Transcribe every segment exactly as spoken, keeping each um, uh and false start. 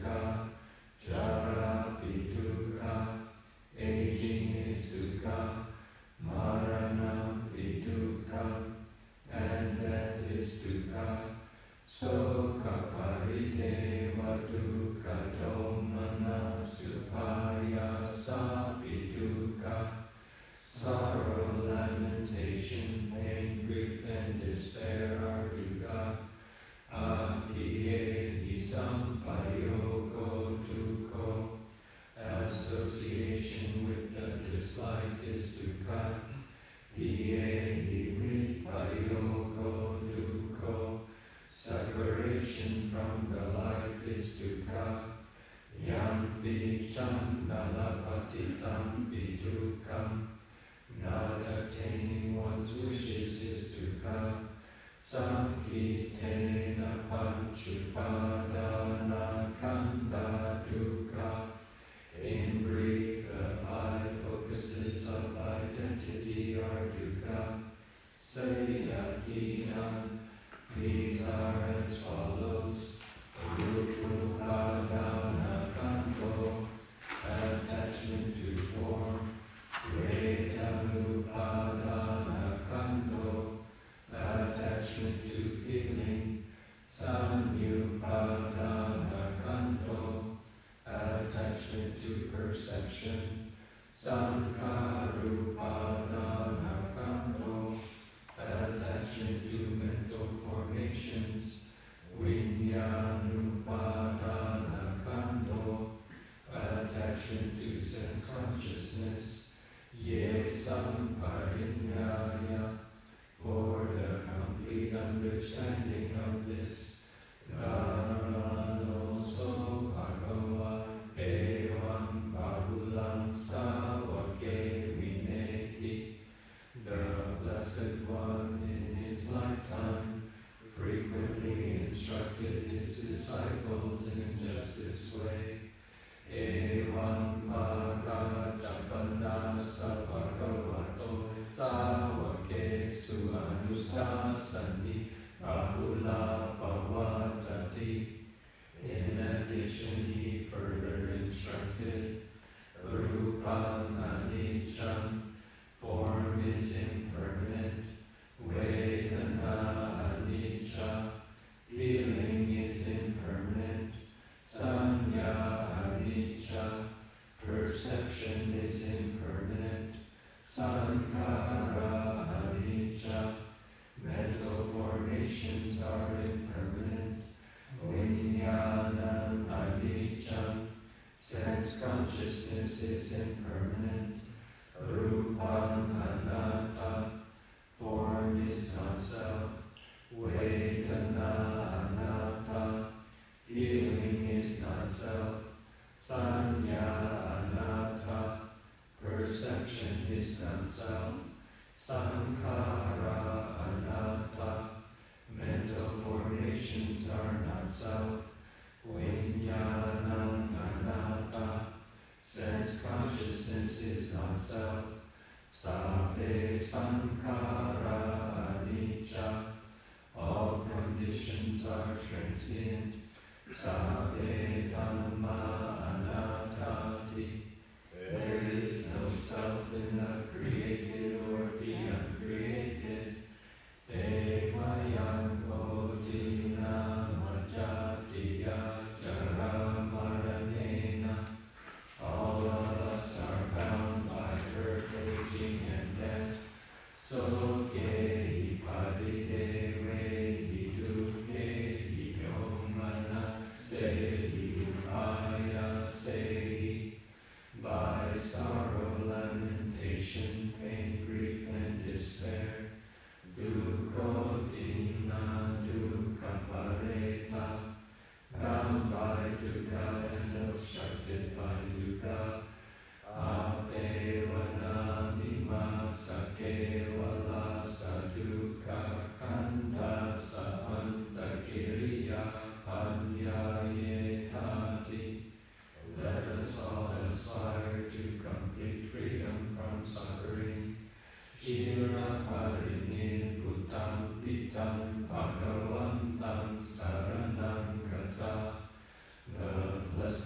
dukkha, jara pi dukkha, aging is dukkha, marana pi dukkha, and death is dukkha. Soka parideva dukkha domana supariasa pi dukkha. Sorrow, lamentation, pain, grief, and despair are dukkha. Abhiyeti sampayogo dukkha. Association with the dislike is dukkha. Bhiyeti vipayogo dukkha. Separation from the light is dukkha. Yam vicham nalapatitam vidukkam. Not attaining one's wishes is dukkha. Sankitena panchupadana kanda dukkha. In brief, the five focuses of identity are dukkha. Sayatina. These are as follows. Rupadana kanto, attachment to form. Vedanupadana kanto, attachment to feeling. Samyupadana kanto, attachment to perception. Sankarupadana kanto, attachment to mental formations. Vinyanupadana kanto, attachment to sense consciousness. Ye samparinyaya, for the complete understanding of this. Dharano so bhagava evam bahulam savake vineti. The Blessed One in his lifetime frequently instructed his disciples in just this way. Evam bhagava japannasa bhagavato savake suanusasani bahula bhavatati. In addition, he further instructed, Rupam aniccham, form is impermanent. Vedana anicca, feeling is impermanent. Sanya anicca, perception is impermanent. Sankhara anicca, mental formations are impermanent. Vijnanam anicca, sense consciousness is impermanent. Rupam anatta, form is not self. Vedana anatta, feeling is not self. Sanya anatta, perception is not self. Sankhara anatta, mental formations are not self. Vijnanam anatta, sense consciousness is not self. Sabbe sankhara anicca, all conditions are transient. Sabbe dhamma anattati, there is no self in the created or the uncreated. Devayam bodhina majatiya jara maranena, all of us are bound by birth, aging, and death. So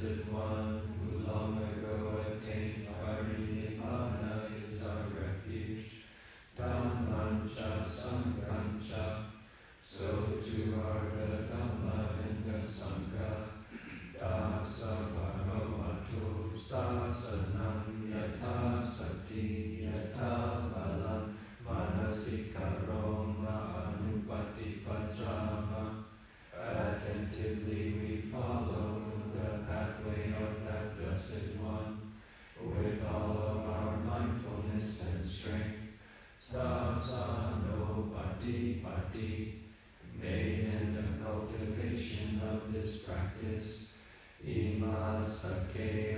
Blessed One, who long ago attained Parinirvana, is our refuge. Dhammancha Sanghancha, so too are the Dhamma and the Sangha. Dasa Bhagavato Sasanam Yatha Sati Yatha Balam Manasikaro Mahanupati Pajama. Attentively we follow the pathway of that Blessed One with all of our mindfulness and strength. Sasano Pati Pati, made in the cultivation of this practice. Ima Sake